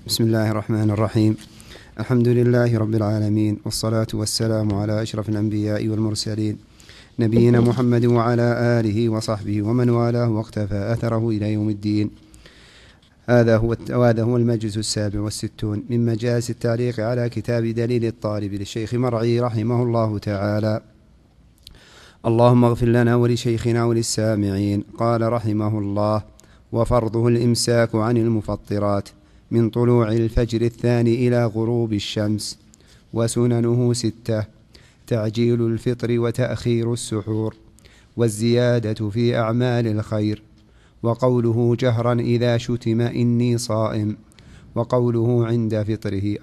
بسم الله الرحمن الرحيم. الحمد لله رب العالمين، والصلاة والسلام على أشرف الأنبياء والمرسلين، نبينا محمد وعلى آله وصحبه ومن والاه واقتفى أثره إلى يوم الدين. هذا هو المجلس 67 من مجالس التعليق على كتاب دليل الطالب للشيخ مرعي رحمه الله تعالى. اللهم اغفر لنا ولشيخنا وللسامعين. قال رحمه الله: وفرضه الإمساك عن المفطرات من طلوع الفجر الثاني إلى غروب الشمس، وسننه 6: تعجيل الفطر وتأخير السحور، والزيادة في أعمال الخير، وقوله جهرا إذا شتم إني صائم، وقوله عند فطره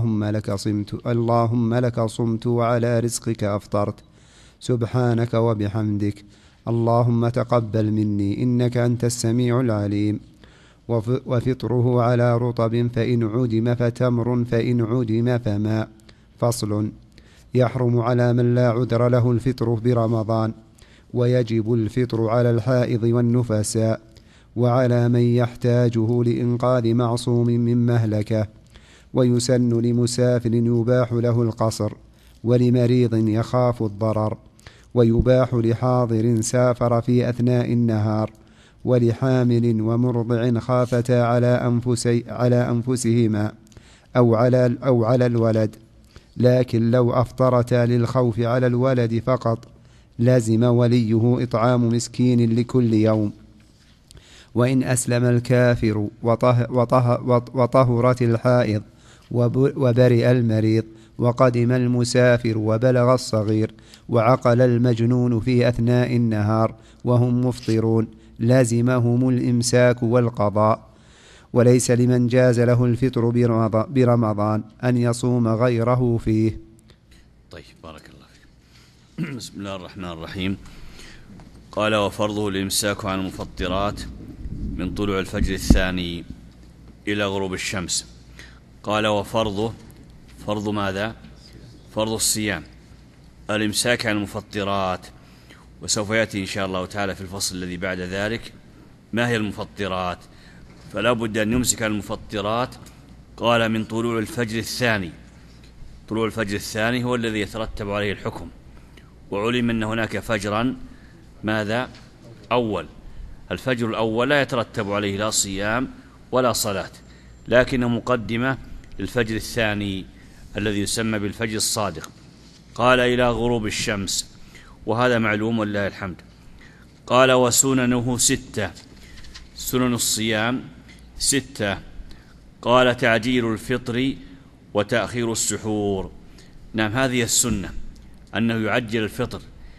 اللهم لك صمت وعلى رزقك أفطرت، سبحانك وبحمدك، اللهم تقبل مني إنك أنت السميع العليم. وفطره على رطب فإن عدم فتمر فإن عدم فماء. فصل: يحرم على من لا عذر له الفطر برمضان، ويجب الفطر على الحائض والنفساء، وعلى من يحتاجه لإنقاذ معصوم من مهلكة، ويسن لمسافر يباح له القصر، ولمريض يخاف الضرر، ويباح لحاضر سافر في أثناء النهار، ولحامل ومرضع خافتا على أنفسهما أو على الولد، لكن لو أفطرتا للخوف على الولد فقط لازم وليه إطعام مسكين لكل يوم. وإن أسلم الكافر وطهرت الحائض وبرئ المريض، وقدم المسافر وبلغ الصغير، وعقل المجنون في أثناء النهار وهم مفطرون، لازمهم الإمساك والقضاء. وليس لمن جاز له الفطر برمضان أن يصوم غيره فيه. طيب، بارك الله فيك. بسم الله الرحمن الرحيم. قال: وفرضه الإمساك عن المفطرات من طلوع الفجر الثاني إلى غروب الشمس. قال: وفرضه، فرض ماذا؟ فرض الصيام، الإمساك عن المفطرات. وسوف يأتي إن شاء الله تعالى في الفصل الذي بعد ذلك ما هي المفطرات، فلا بد أن يمسك عن المفطرات. قال: من طلوع الفجر الثاني. طلوع الفجر الثاني هو الذي يترتب عليه الحكم، وعلم أن هناك فجرا ماذا؟ أول. الفجر الأول لا يترتب عليه لا صيام ولا صلاة، لكنه مقدمة للفجر الثاني الذي يسمى بالفجر الصادق. قال: إلى غروب الشمس، وهذا معلوم ولله الحمد. قال: وسننه 6. سنن الصيام 6. قال: تعجيل الفطر وتأخير السحور. نعم، هذه السنة، أنه يعجل الفطر،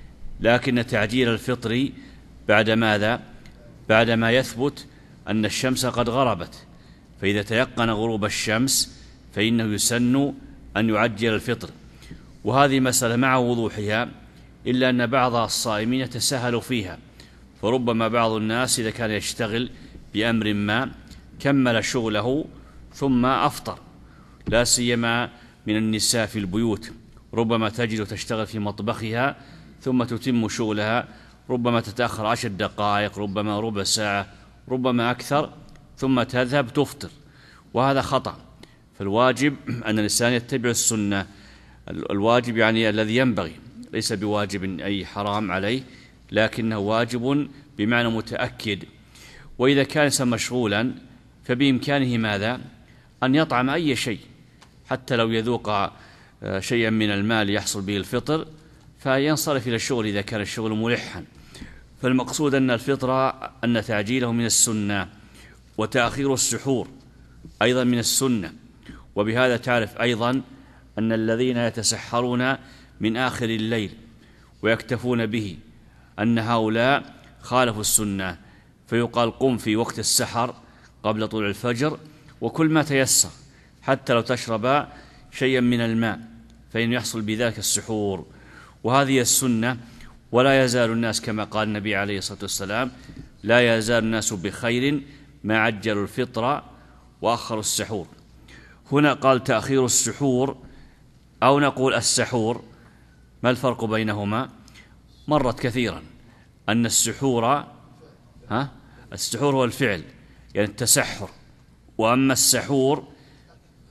لكن تعجيل الفطر بعد ماذا؟ بعدما يثبت أن الشمس قد غربت، فإذا تيقن غروب الشمس فإنه يسن أن يعجل الفطر. وهذه مسألة مع وضوحها، إلا أن بعض الصائمين يتساهل فيها، فربما بعض الناس إذا كان يشتغل بأمر ما كمل شغله ثم أفطر، لا سيما من النساء في البيوت، ربما تجد تشتغل في مطبخها ثم تتم شغلها، ربما تتأخر 10 دقائق، ربما ربع ساعة، ربما أكثر، ثم تذهب تفطر، وهذا خطأ. فالواجب أن الإنسان يتبع السنة، الواجب يعني الذي ينبغي، ليس بواجب أي حرام عليه، لكنه واجب بمعنى متأكد. وإذا كان مشغولا فبإمكانه ماذا؟ أن يطعم أي شيء، حتى لو يذوق شيئا من المال يحصل به الفطر، فينصرف إلى الشغل إذا كان الشغل ملحا. فالمقصود أن الفطر أن تعجيله من السنة، وتأخير السحور أيضا من السنة. وبهذا تعرف أيضا أن الذين يتسحرون من آخر الليل ويكتفون به أن هؤلاء خالفوا السنة، فيقال: قم في وقت السحر قبل طلوع الفجر وكل ما تيسر، حتى لو تشرب شيئا من الماء، فإن يحصل بذلك السحور. وهذه السنة. ولا يزال الناس كما قال النبي عليه الصلاة والسلام: لا يزال الناس بخير ما عجلوا الفطر وأخروا السحور. هنا قال تأخير السحور، أو نقول السحور، ما الفرق بينهما؟ مرت كثيرا أن السحور هو الفعل، يعني التسحر، وأما السحور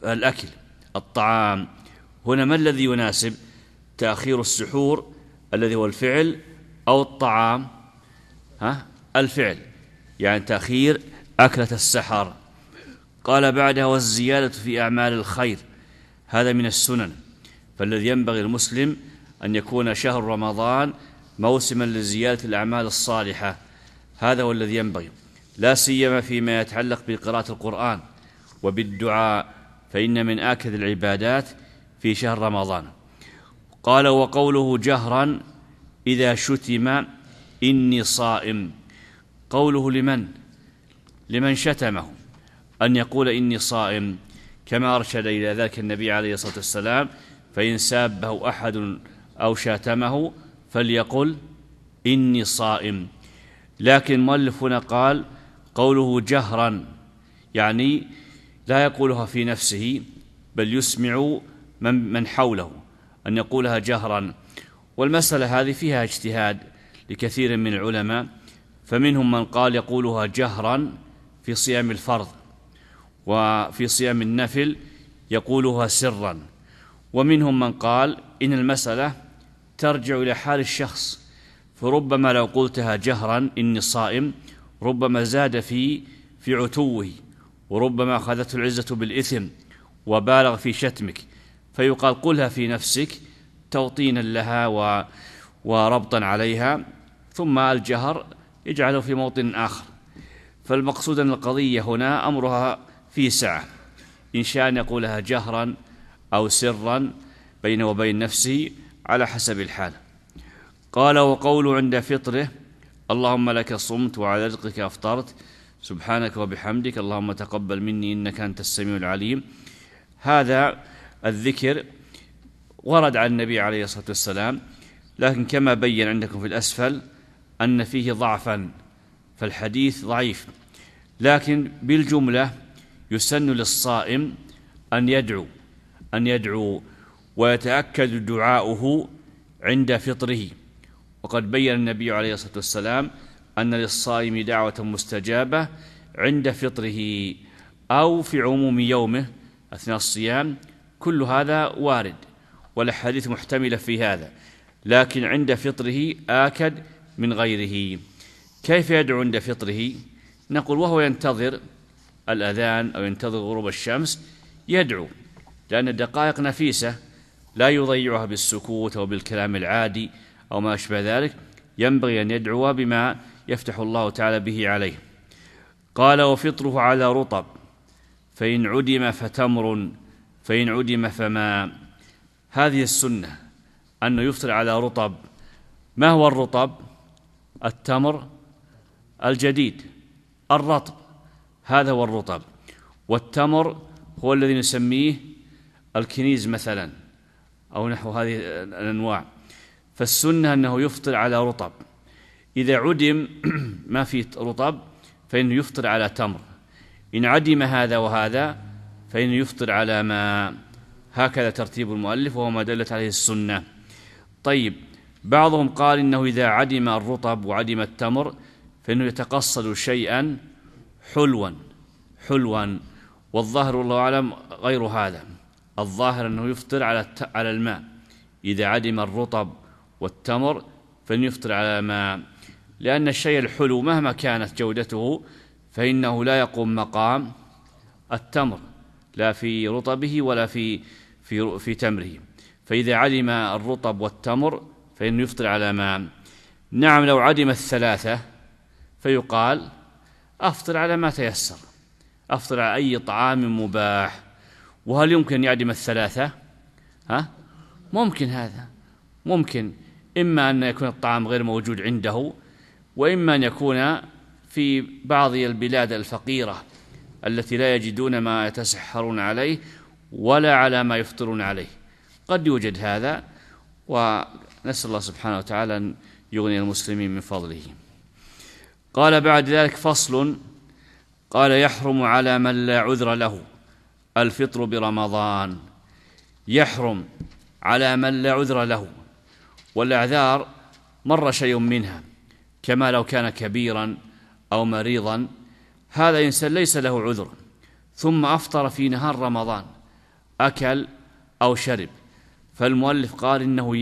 الأكل الطعام. هنا ما الذي يناسب؟ تأخير السحور الذي هو الفعل، أو الطعام الفعل، يعني تأخير أكلة السحر. قال بعدها والزيادة في أعمال الخير، هذا من السنن. فالذي ينبغي المسلم أن يكون شهر رمضان موسما لزيادة الأعمال الصالحة، هذا هو الذي ينبغي، لا سيما فيما يتعلق بقراءة القرآن وبالدعاء، فإن من آكد العبادات في شهر رمضان. قال وقوله جهرا إذا شتم إني صائم، قوله لمن شتمه أن يقول إني صائم، كما أرشد إلى ذلك النبي عليه الصلاة والسلام: فإن سابه أحد أو شاتمه فليقل إني صائم. لكن المؤلف هنا قال قوله جهرا، يعني لا يقولها في نفسه بل يسمع من حوله أن يقولها جهرا. والمسألة هذه فيها اجتهاد لكثير من العلماء، فمنهم من قال يقولها جهرا في صيام الفرض، وفي صيام النفل يقولها سرا، ومنهم من قال إن المسألة ترجع إلى حال الشخص، فربما لو قلتها جهرا إني صائم ربما زاد في عتوه، وربما أخذته العزة بالإثم وبالغ في شتمك، فيقال قلها في نفسك توطينا لها وربطا عليها، ثم الجهر يجعله في موطن آخر. فالمقصود أن القضية هنا أمرها في سعة، إن شاء أن يقولها جهرا أو سرا بينه وبين نفسه على حسب الحال. قال وقوله عند فطره اللهم لك صمت وعلى رزقك أفطرت سبحانك وبحمدك اللهم تقبل مني إنك أنت السميع العليم، هذا الذكر ورد عن النبي عليه الصلاة والسلام، لكن كما بين عندكم في الأسفل أن فيه ضعفا، فالحديث ضعيف. لكن بالجملة يسن للصائم أن يدعو ويتأكد دعاؤه عند فطره. وقد بين النبي عليه الصلاة والسلام أن للصائم دعوة مستجابة عند فطره أو في عموم يومه أثناء الصيام، كل هذا وارد والأحاديث محتملة في هذا، لكن عند فطره آكد من غيره. كيف يدعو عند فطره؟ نقول وهو ينتظر الأذان أو ينتظر غروب الشمس يدعو، لأن الدقائق نفيسة لا يضيعها بالسكوت أو بالكلام العادي أو ما أشبه ذلك، ينبغي أن يدعو بما يفتح الله تعالى به عليه. قال وفطره على رطب، فإن عدم فتمر، فإن عدم فما. هذه السنة أنه يفطر على رطب. ما هو الرطب؟ التمر الجديد الرطب، هذا هو الرطب. والتمر هو الذي نسميه الكنيز مثلا أو نحو هذه الأنواع. فالسنة أنه يفطر على رطب. إذا عدم ما في رطب فإنه يفطر على تمر، إن عدم هذا وهذا فإنه يفطر على ما. هكذا ترتيب المؤلف وهو ما دلت عليه السنة. طيب، بعضهم قال إنه إذا عدم الرطب وعدم التمر فإنه يتقصد شيئا حلوا، والظاهر والله أعلم غير هذا. الظاهر أنه يفطر على الماء، إذا عدم الرطب والتمر فإنه يفطر على الماء، لأن الشيء الحلو مهما كانت جودته فإنه لا يقوم مقام التمر، لا في رطبه ولا في تمره. فإذا عدم الرطب والتمر فإنه يفطر على ماء. نعم، لو عدم الثلاثة فيقال أفطر على ما تيسر، أفطر على أي طعام مباح. وهل يمكن أن يعدم الثلاثة؟ ممكن، هذا ممكن، إما أن يكون الطعام غير موجود عنده، وإما أن يكون في بعض البلاد الفقيرة التي لا يجدون ما يتسحرون عليه ولا على ما يفطرون عليه، قد يوجد هذا، ونسأل الله سبحانه وتعالى أن يغني المسلمين من فضله. قال بعد ذلك فصل. قال يحرم على من لا عذر له الفطر برمضان. يحرم على من لا عذر له، والأعذار مر شيء منها، كما لو كان كبيرا أو مريضا، هذا إنسان ليس له عذر ثم أفطر في نهار رمضان أكل أو شرب، فالمؤلف قال إنه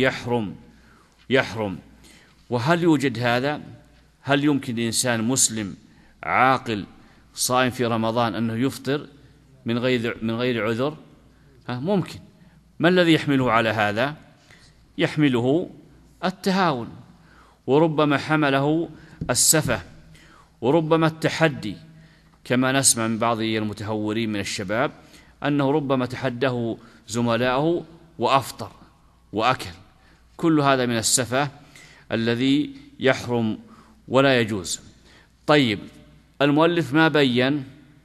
يحرم. وهل يوجد هذا؟ هل يمكن لإنسان مسلم عاقل صائم في رمضان أنه يفطر من غير عذر؟ ممكن. ما الذي يحمله على هذا؟ يحمله التهاون، وربما حمله السفة، وربما التحدي، كما نسمع من بعض المتهورين من الشباب أنه ربما تحداه زملائه وأفطر وأكل. كل هذا من السفة الذي يحرم ولا يجوز. طيب، المؤلف ما بين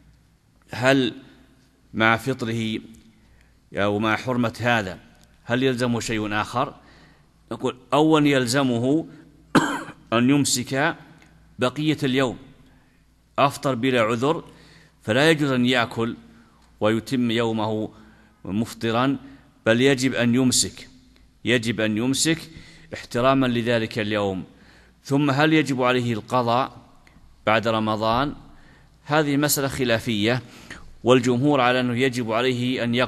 هل مع فطره أو مع حرمة هذا هل يلزمه شيء آخر؟ نقول أولا يلزمه أن يمسك بقية اليوم. أفطر بلا عذر فلا يجوز أن يأكل ويتم يومه مفطرا، بل يجب أن يمسك احتراما لذلك اليوم. ثم هل يجب عليه القضاء بعد رمضان؟ هذه مسألة خلافية، والجمهور على أنه يجب عليه أن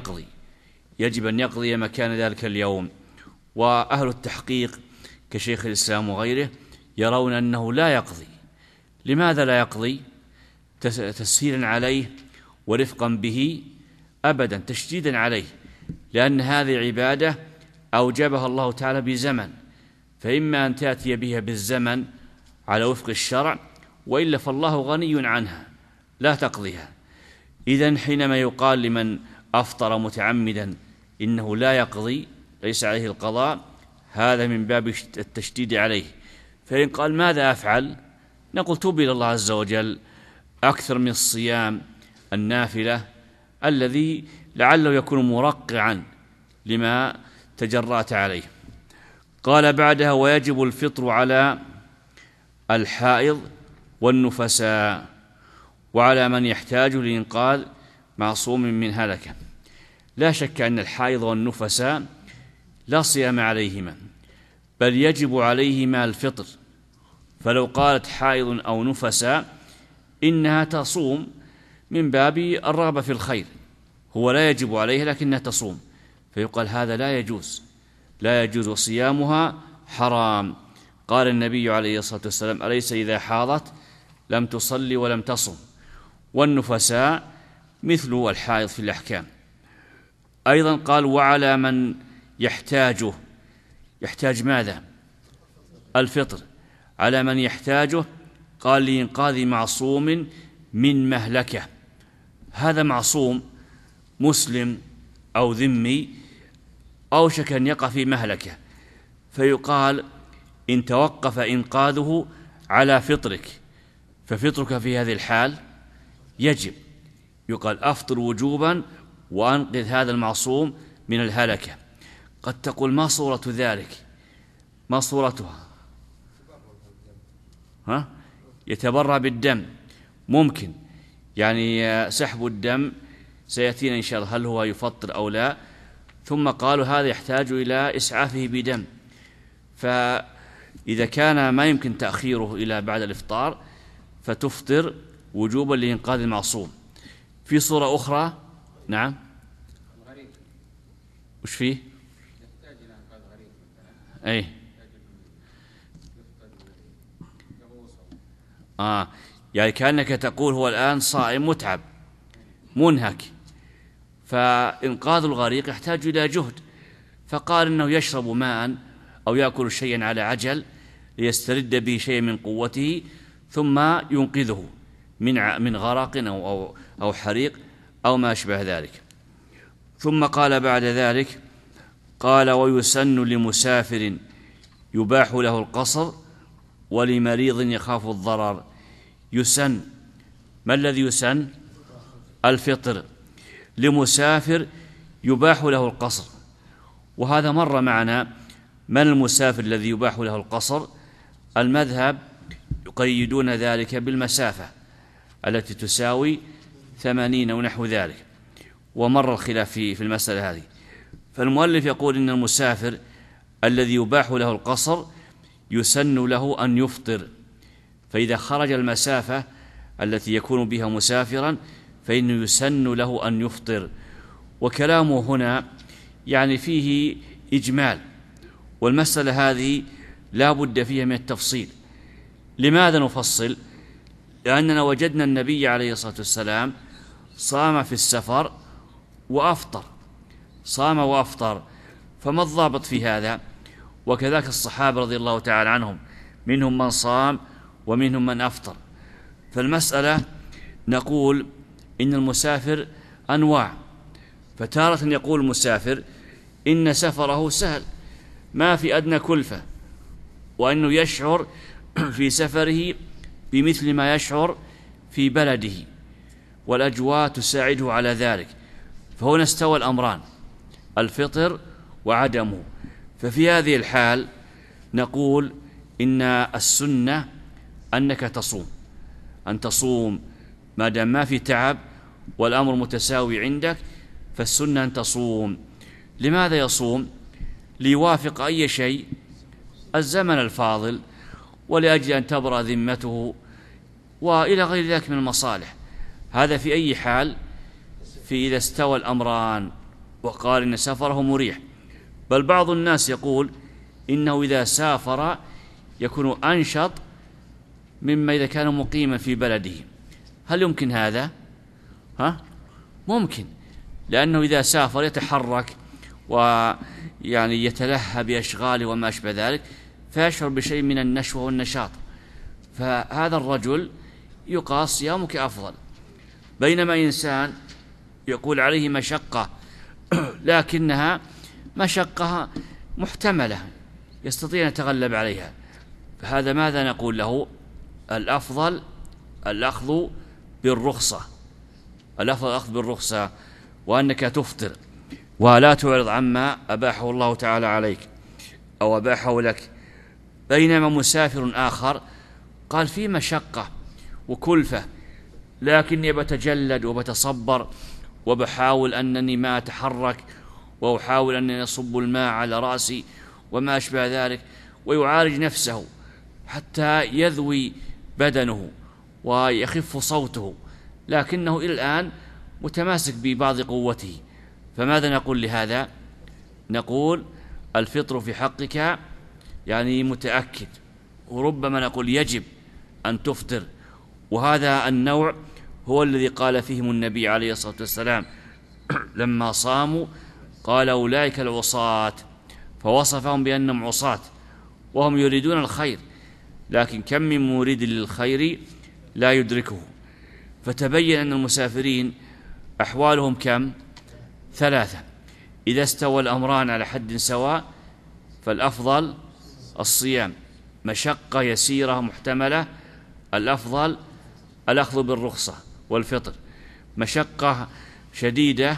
يقضي مكان ذلك اليوم. وأهل التحقيق كشيخ الإسلام وغيره يرون أنه لا يقضي. لماذا لا يقضي؟ تسهيلا عليه ورفقا به؟ أبدا، تشديدا عليه، لأن هذه عبادة أوجبها الله تعالى بزمن، فإما أن تأتي بها بالزمن على وفق الشرع، وإلا فالله غني عنها لا تقضيها. إذن حينما يقال لمن أفطر متعمدا إنه لا يقضي، ليس عليه القضاء، هذا من باب التشديد عليه. فإن قال ماذا أفعل؟ نقول توب إلى الله عز وجل، أكثر من الصيام النافلة الذي لعله يكون مرقعا لما تجرأت عليه. قال بعدها: ويجب الفطر على الحائض والنفساء وعلى من يحتاج لإنقاذ معصوم من هلكة. لا شك أن الحائض والنفساء لا صيام عليهما، بل يجب عليهما الفطر. فلو قالت حائض أو نفساء إنها تصوم من باب الرغبة في الخير، هو لا يجب عليها لكنها تصوم، فيقال هذا لا يجوز وصيامها حرام. قال النبي عليه الصلاة والسلام: أليس إذا حاضت لم تصلي ولم تصم؟ والنفساء مثل الحائض في الأحكام. أيضا قال: وعلى من يحتاج ماذا؟ الفطر. على من يحتاجه قال: لإنقاذ معصوم من مهلكة. هذا معصوم مسلم أو ذمي أوشك أن يقع في مهلكة، فيقال إن توقف إنقاذه على فطرك ففطرك في هذه الحال يجب. يقال أفطر وجوبا وأنقذ هذا المعصوم من الهلكة. قد تقول: ما صورة ذلك؟ ما صورتها؟ يتبرع بالدم، ممكن يعني سحب الدم سيأتينا إن شاء الله هل هو يفطر أو لا. ثم قالوا هذا يحتاج إلى إسعافه بدم، فإذا كان ما يمكن تأخيره إلى بعد الإفطار فتفطر وجوبا لإنقاذ المعصوم. في صورة أخرى، نعم، وش فيه؟ يحتاج إلى إنقاذ غريب مثلا. أي يعني كأنك تقول هو الآن صائم متعب منهك، فإنقاذ الغريق يحتاج إلى جهد، فقال إنه يشرب ماء أو يأكل شيئا على عجل ليسترد به شيء من قوته ثم ينقذه من غرق أو حريق أو ما أشبه ذلك. ثم قال بعد ذلك، قال: ويسن لمسافر يباح له القصر ولمريض يخاف الضرر. يسن، ما الذي يسن؟ الفطر. لمسافر يباح له القصر، وهذا مر معنا. من المسافر الذي يباح له القصر؟ المذهب يقيدون ذلك بالمسافة التي تساوي 80 ونحو ذلك، ومر الخلاف في المسألة هذه. فالمؤلف يقول إن المسافر الذي يباح له القصر يسن له أن يفطر، فإذا خرج المسافة التي يكون بها مسافرا فإنه يسن له أن يفطر. وكلامه هنا يعني فيه إجمال، والمسألة هذه لا بد فيها من التفصيل. لماذا نفصل؟ لأننا وجدنا النبي عليه الصلاة والسلام صام في السفر وأفطر، صام وأفطر، فما الضابط في هذا؟ وكذلك الصحابة رضي الله تعالى عنهم منهم من صام ومنهم من أفطر. فالمسألة نقول إن المسافر أنواع، فتارة يقول المسافر إن سفره سهل ما في أدنى كلفة، وأنه يشعر في سفره بمثل ما يشعر في بلده، والأجواء تساعده على ذلك. فهنا استوى الأمران، الفطر وعدمه. ففي هذه الحال نقول إن السنة أنك تصوم، أن تصوم ما دام ما في تعب والأمر متساوي عندك، فالسنة أن تصوم. لماذا يصوم؟ ليوافق أي شيء الزمن الفاضل، ولأجل أن تبرأ ذمته، وإلى غير ذلك من المصالح. هذا في أي حال، في إذا استوى الأمران وقال إن سفره مريح. بل بعض الناس يقول إنه إذا سافر يكون أنشط مما إذا كان مقيما في بلده. هل يمكن هذا؟ ممكن، لأنه إذا سافر يتحرك ويعني يتلهى بأشغاله وما أشبه ذلك، فيشعر بشيء من النشوة والنشاط، فهذا الرجل يقاس صيامك أفضل. بينما إنسان يقول عليه مشقة لكنها مشقة محتملة يستطيع أن يتغلب عليها، فهذا ماذا نقول له؟ الأفضل الأخذ بالرخصة، الأفضل الأخذ بالرخصة، وأنك تفطر ولا تعرض عما أباحه الله تعالى عليك أو أباحه لك. بينما مسافر آخر قال في مشقة وكلفة، لكني بتجلد وبتصبر وبحاول أنني ما أتحرك، وأحاول أنني أصب الماء على رأسي وما أشبه ذلك، ويعالج نفسه حتى يذوي بدنه ويخف صوته، لكنه إلى الآن متماسك ببعض قوته. فماذا نقول لهذا؟ نقول الفطر في حقك يعني متأكد، وربما نقول يجب أن تفطر. وهذا النوع هو الذي قال فيهم النبي عليه الصلاة والسلام لما صاموا قال أولئك العصاة، فوصفهم بأنهم عصاة وهم يريدون الخير، لكن كم من مريد للخير لا يدركه. فتبين أن المسافرين أحوالهم كم؟ 3. إذا استوى الأمران على حد سواء فالأفضل الصيام، مشقة يسيرة محتملة الأفضل الأخذ بالرخصة والفطر، مشقة شديدة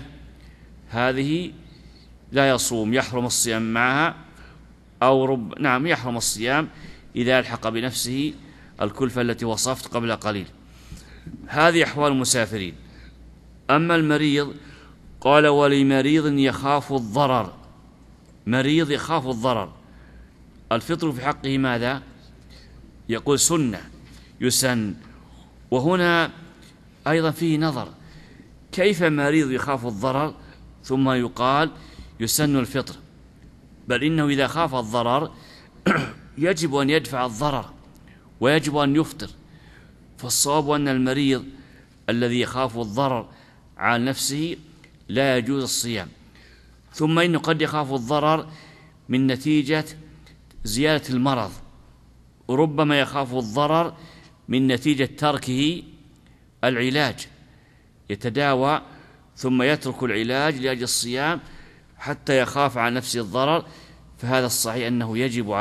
هذه لا يصوم، يحرم الصيام معها، أو يحرم الصيام إذا ألحق بنفسه الكلفة التي وصفت قبل قليل. هذه أحوال المسافرين. أما المريض قال ولمريض يخاف الضرر، مريض يخاف الضرر، الفطر في حقه ماذا؟ يقول سنة يسن. وهنا أيضا فيه نظر، كيف مريض يخاف الضرر ثم يقال يسن الفطر؟ بل إنه إذا خاف الضرر يجب أن يدفع الضرر ويجب أن يفطر. فالصواب أن المريض الذي يخاف الضرر على نفسه لا يجوز الصيام. ثم إنه قد يخاف الضرر من نتيجة زيادة المرض، وربما يخاف الضرر من نتيجة تركه العلاج، يتداوى ثم يترك العلاج لأجل الصيام حتى يخاف على نفسه الضرر. فهذا الصحيح أنه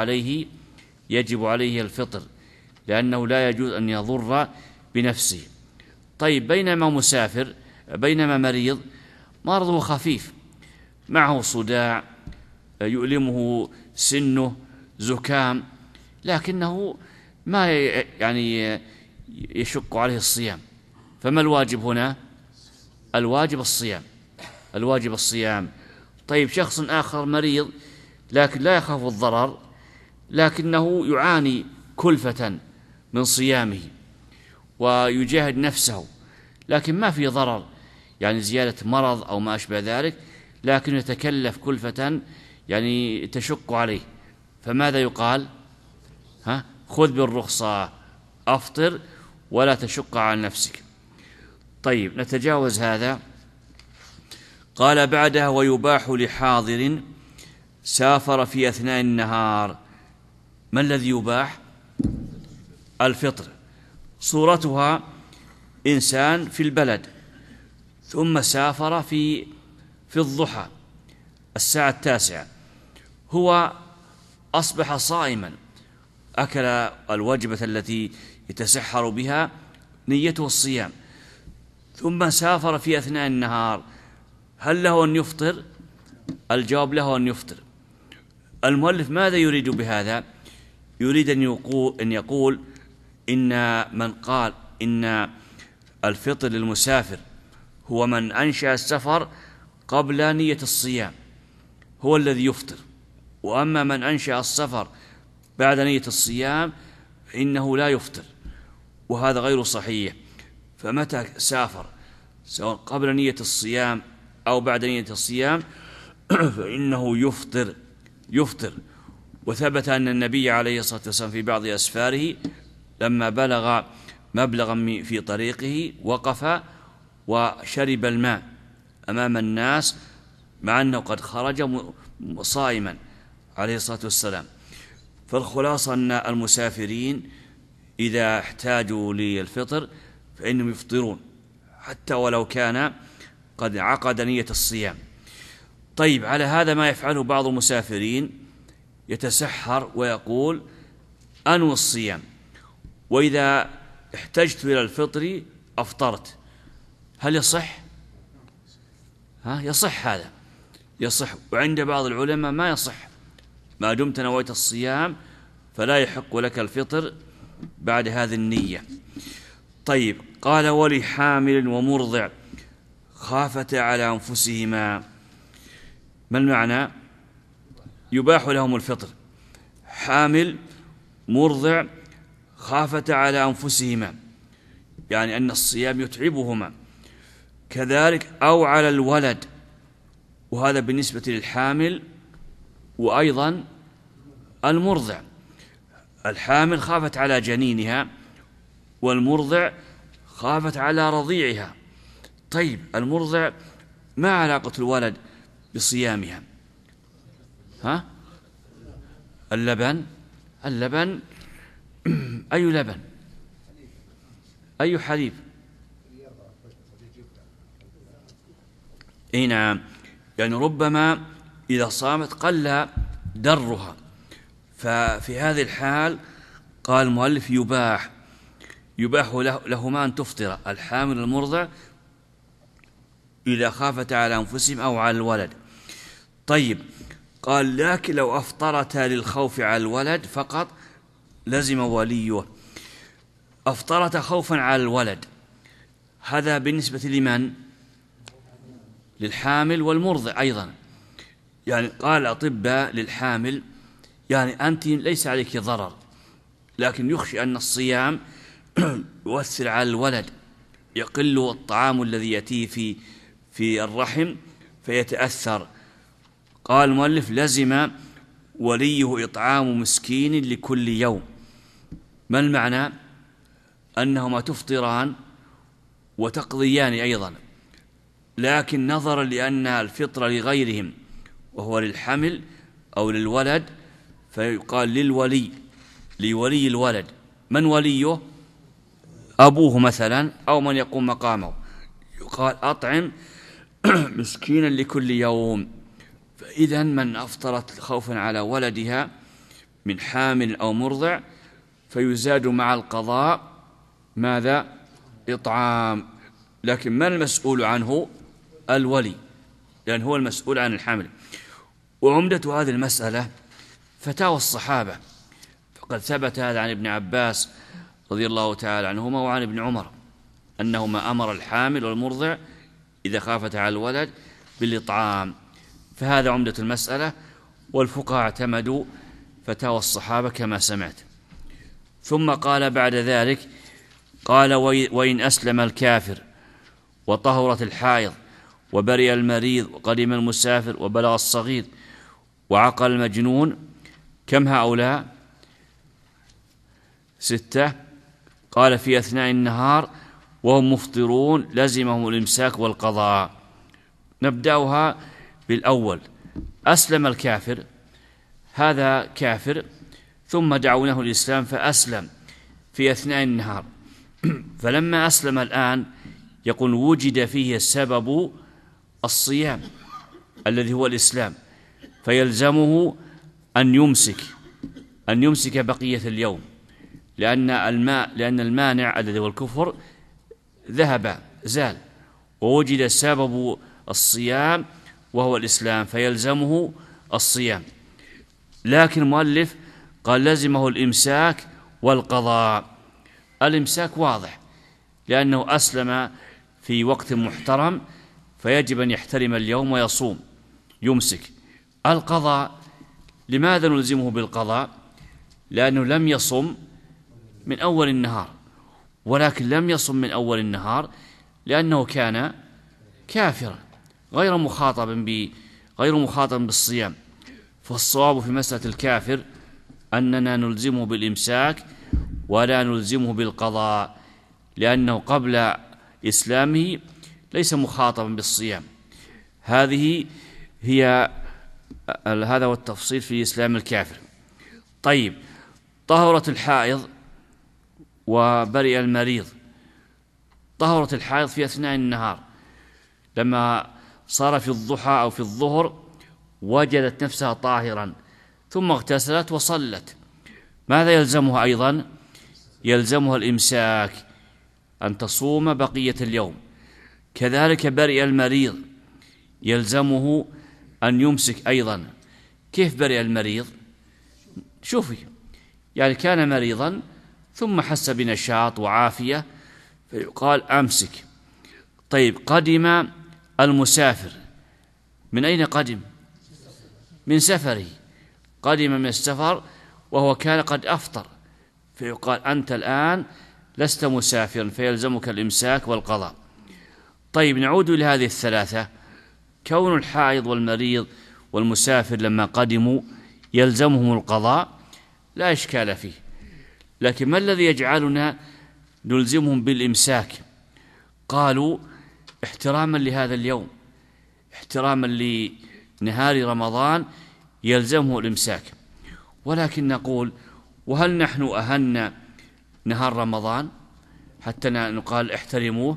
يجب عليه الفطر، لأنه لا يجوز أن يضر بنفسه. طيب، بينما مريض مرضه خفيف، معه صداع يؤلمه سنه، زكام، لكنه ما يعني يشق عليه الصيام، فما الواجب هنا؟ الواجب الصيام. طيب، شخص آخر مريض لكن لا يخاف الضرر، لكنه يعاني كلفة من صيامه ويجاهد نفسه، لكن ما في ضرر، يعني زيادة مرض أو ما أشبه ذلك، لكن يتكلف كلفة يعني تشق عليه، فماذا يقال؟ خذ بالرخصة، أفطر ولا تشق على نفسك. طيب نتجاوز هذا. قال بعدها: ويباح لحاضر سافر في أثناء النهار. ما الذي يباح؟ الفطر. صورتها: إنسان في البلد ثم سافر في الضحى الساعة 9، هو أصبح صائما، أكل الوجبة التي يتسحر بها، نيته الصيام، ثم سافر في أثناء النهار، هل له أن يفطر؟ الجواب: له أن يفطر. المؤلف ماذا يريد بهذا؟ يريد أن يقول إن من قال إن الفطر للمسافر هو من أنشأ السفر قبل نية الصيام هو الذي يفطر، وأما من أنشأ السفر بعد نية الصيام فإنه لا يفطر، وهذا غير صحيح. فمتى سافر سواء قبل نية الصيام أو بعد نية الصيام فإنه يفطر. وثبت أن النبي عليه الصلاة والسلام في بعض أسفاره لما بلغ مبلغا في طريقه وقف وشرب الماء أمام الناس مع أنه قد خرج صائما عليه الصلاة والسلام. فالخلاصة أن المسافرين إذا احتاجوا للفطر فإنهم يفطرون حتى ولو كان قد عقد نية الصيام. طيب، على هذا ما يفعله بعض المسافرين، يتسحر ويقول: أنوي الصيام، وإذا احتجت إلى الفطر أفطرت. هل يصح؟ يصح، هذا يصح، وعند بعض العلماء ما يصح، ما دمت نويت الصيام فلا يحق لك الفطر بعد هذه النية. طيب، قال: ولحامل ومرضع خافتا على أنفسهما. ما المعنى؟ يباح لهم الفطر، حامل مرضع خافتا على أنفسهما، يعني أن الصيام يتعبهما، كذلك أو على الولد، وهذا بالنسبة للحامل وأيضا المرضع. الحامل خافت على جنينها، والمرضع خافت على رضيعها. طيب، المرضع ما علاقة الولد بصيامها؟ اللبن أي لبن؟ أي حليب؟ نعم، يعني ربما إذا صامت قل درها، ففي هذه الحال قال المؤلف يباح لهما أن تفطر الحامل المرضع إذا خافت على أنفسهم أو على الولد. طيب، قال: لكن لو أفطرتا للخوف على الولد فقط لزم وليه. أفطرتا خوفا على الولد، هذا بالنسبة لمن؟ للحامل والمرضع أيضا. يعني قال الأطباء للحامل: يعني أنت ليس عليك ضرر، لكن يخشى أن الصيام يؤثر على الولد، يقل الطعام الذي يأتيه في الرحم فيتأثر. قال المؤلف: لزم وليه إطعام مسكين لكل يوم. ما المعنى؟ أنهما تفطران وتقضيان أيضا، لكن نظرا لأن الفطر لغيرهم وهو للحمل أو للولد فيقال لولي الولد. من وليه؟ أبوه مثلا أو من يقوم مقامه، يقال: أطعم مسكينا لكل يوم. فإذا من أفطرت خوفا على ولدها من حامل أو مرضع فيزاد مع القضاء ماذا؟ إطعام. لكن من المسؤول عنه؟ الولي، لأن هو المسؤول عن الحمل. وعمدة هذه المسألة فتاوى الصحابة، فقد ثبت هذا عن ابن عباس رضي الله تعالى عنهما وعن ابن عمر أنهما أمر الحامل والمرضع إذا خافت على الولد بالإطعام. فهذا عمدة المسألة، والفقهاء اعتمدوا فتاوى الصحابة كما سمعت. ثم قال بعد ذلك: قال: وإن أسلم الكافر وطهرت الحائض وبرئ المريض وقدم المسافر وبلغ الصغير وعقل المجنون، كم هؤلاء؟ 6. قال في أثناء النهار وهم مفطرون لزمهم الإمساك والقضاء. نبدأها بالأول. أسلم الكافر، هذا كافر ثم دعوناه الإسلام فأسلم في أثناء النهار، فلما أسلم الآن يقول وجد فيه سبب الصيام الذي هو الإسلام، فيلزمه أن يمسك بقية اليوم، لأن المانع الذي هو الكفر ذهب زال، ووجد سبب الصيام وهو الإسلام، فيلزمه الصيام. لكن المؤلف قال لزمه الإمساك والقضاء. الإمساك واضح لأنه أسلم في وقت محترم، فيجب أن يحترم اليوم ويصوم يمسك. القضاء لماذا نلزمه بالقضاء؟ لأنه لم يصم من أول النهار، ولكن لم يصم من أول النهار لأنه كان كافرا غير مخاطب بالصيام. فالصواب في مسألة الكافر أننا نلزمه بالإمساك ولا نلزمه بالقضاء، لأنه قبل إسلامه ليس مخاطبا بالصيام. هذا هو التفصيل في إسلام الكافر. طيب، طهرت الحائض وبرئ المريض. طهرت الحائض في أثناء النهار، لما صار في الضحى أو في الظهر وجدت نفسها طاهرا ثم اغتسلت وصلت، ماذا يلزمها أيضا؟ يلزمها الإمساك، أن تصوم بقية اليوم. كذلك برئ المريض يلزمه أن يمسك أيضا. كيف برئ المريض؟ شوفي، يعني كان مريضا ثم حس بنشاط وعافية فيقال أمسك. طيب، قدم المسافر، من أين قدم؟ من سفره، قدم من السفر وهو كان قد أفطر، فيقال أنت الآن لست مسافرا، فيلزمك الإمساك والقضاء. طيب، نعود إلى هذه الثلاثة. كون الحائض والمريض والمسافر لما قدموا يلزمهم القضاء لا إشكال فيه، لكن ما الذي يجعلنا نلزمهم بالإمساك؟ قالوا احتراما لهذا اليوم، احتراما لنهار رمضان يلزمه الإمساك. ولكن نقول وهل نحن أهلنا نهار رمضان حتى نقال احترموه؟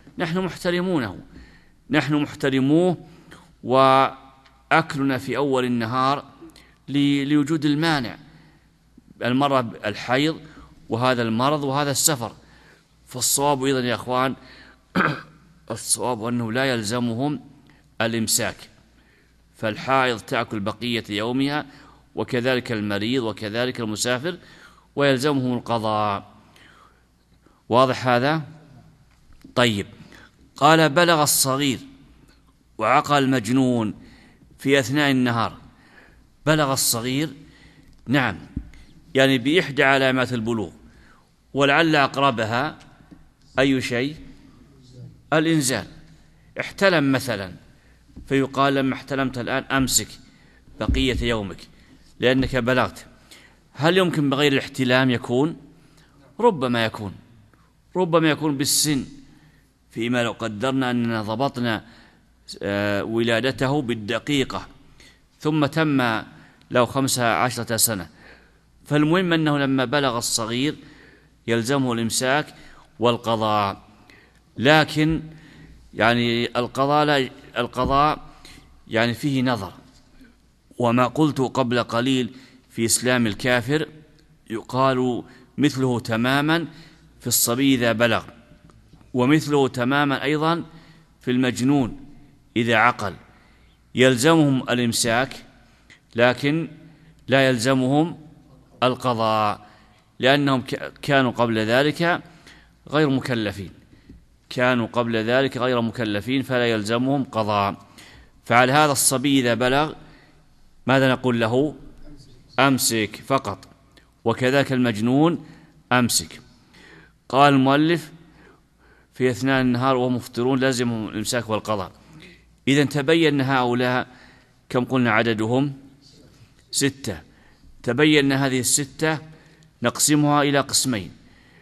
نحن محترموه وأكلنا في أول النهار لوجود المانع، المرة الحيض وهذا المرض وهذا السفر. فالصواب أيضا يا أخوان الصواب أنه لا يلزمهم الإمساك، فالحائض تأكل بقية يومها وكذلك المريض وكذلك المسافر، ويلزمهم القضاء. واضح هذا؟ طيب، قال بلغ الصغير وعقل المجنون في أثناء النهار. بلغ الصغير، نعم، يعني بإحدى علامات البلوغ، ولعل أقربها أي شيء؟ الإنزال. احتلم مثلا، فيقال لما احتلمت الآن أمسك بقية يومك لأنك بلغت. هل يمكن بغير الاحتلام يكون؟ ربما يكون بالسن، فيما لو قدرنا أننا ضبطنا ولادته بالدقيقة ثم تم له 15 سنة. فالمهم أنه لما بلغ الصغير يلزمه الإمساك والقضاء. لكن يعني القضاء يعني فيه نظر، وما قلت قبل قليل في إسلام الكافر يقال مثله تماما في الصبي إذا بلغ، ومثله تماما أيضا في المجنون إذا عقل. يلزمهم الإمساك لكن لا يلزمهم القضاء، لأنهم كانوا قبل ذلك غير مكلفين فلا يلزمهم قضاء. فعلى هذا الصبي إذا بلغ ماذا نقول له؟ أمسك فقط، وكذلك المجنون أمسك. قال المؤلف في أثناء النهار وهم مفطرون لازمهم الإمساك والقضاء. إذن تبين هؤلاء كم قلنا عددهم؟ 6. تبين هذه 6 نقسمها إلى قسمين: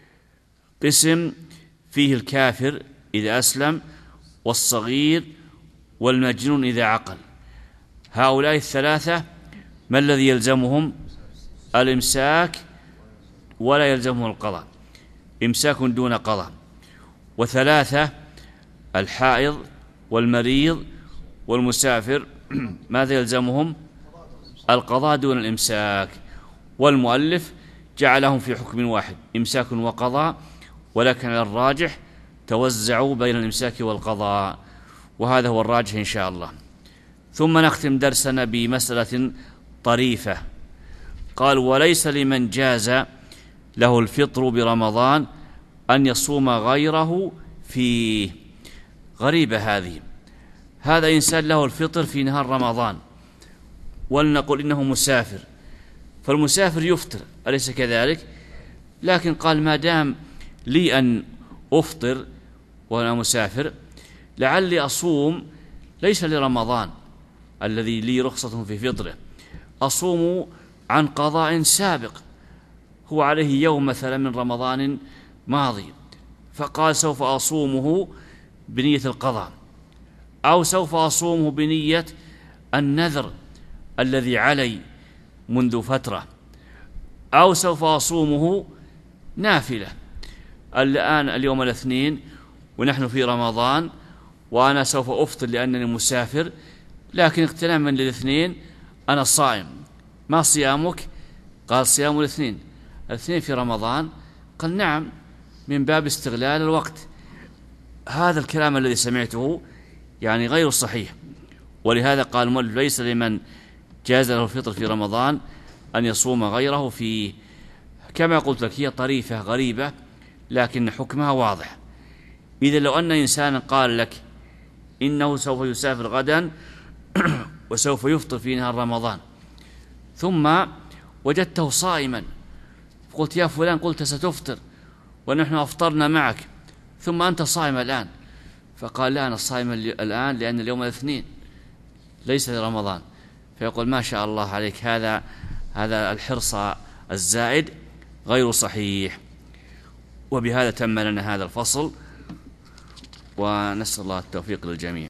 قسم فيه الكافر إذا أسلم، والصغير، والمجنون إذا عقل. هؤلاء 3 ما الذي يلزمهم؟ الإمساك ولا يلزمهم القضاء، إمساك دون قضاء. 3 الحائض والمريض والمسافر ماذا يلزمهم؟ القضاء دون الإمساك. والمؤلف جعلهم في حكم واحد، إمساك وقضاء، ولكن الراجح توزعوا بين الإمساك والقضاء، وهذا هو الراجح إن شاء الله. ثم نختم درسنا بمسألة طريفة. قال: وليس لمن جاز له الفطر برمضان أن يصوم غيره فيه. غريبة هذه. هذا إنسان له الفطر في نهار رمضان، ولنقول إنه مسافر، فالمسافر يفطر، أليس كذلك؟ لكن قال: ما دام لي أن أفطر وأنا مسافر، لعلي أصوم ليس لرمضان الذي لي رخصة في فطره، أصوم عن قضاء سابق هو عليه يوم مثلا من رمضان ماضي، فقال: سوف أصومه بنية القضاء، أو سوف أصومه بنية النذر الذي علي منذ فترة، أو سوف أصومه نافلة. الآن اليوم الاثنين ونحن في رمضان، وأنا سوف أفطر لأنني مسافر، لكن اغتناما للاثنين أنا صائم. ما صيامك؟ قال: صيام الاثنين في رمضان. قال: نعم، من باب استغلال الوقت. هذا الكلام الذي سمعته يعني غير صحيح، ولهذا قال المؤلف: ليس لمن جاز له الفطر في رمضان أن يصوم غيره فيه. كما قلت لك، هي طريفة غريبة لكن حكمها واضح. إذا لو أن إنسانا قال لك إنه سوف يسافر غدا وسوف يفطر في نهار رمضان، ثم وجدته صائما، قلت: يا فلان قلت ستفطر ونحن أفطرنا معك، ثم أنت صائم الآن. فقال: لا، أنا صائم الآن لأن اليوم الاثنين ليس لرمضان. فيقول: ما شاء الله عليك، هذا الحرص الزائد غير صحيح. وبهذا تم لنا هذا الفصل، ونسأل الله التوفيق للجميع.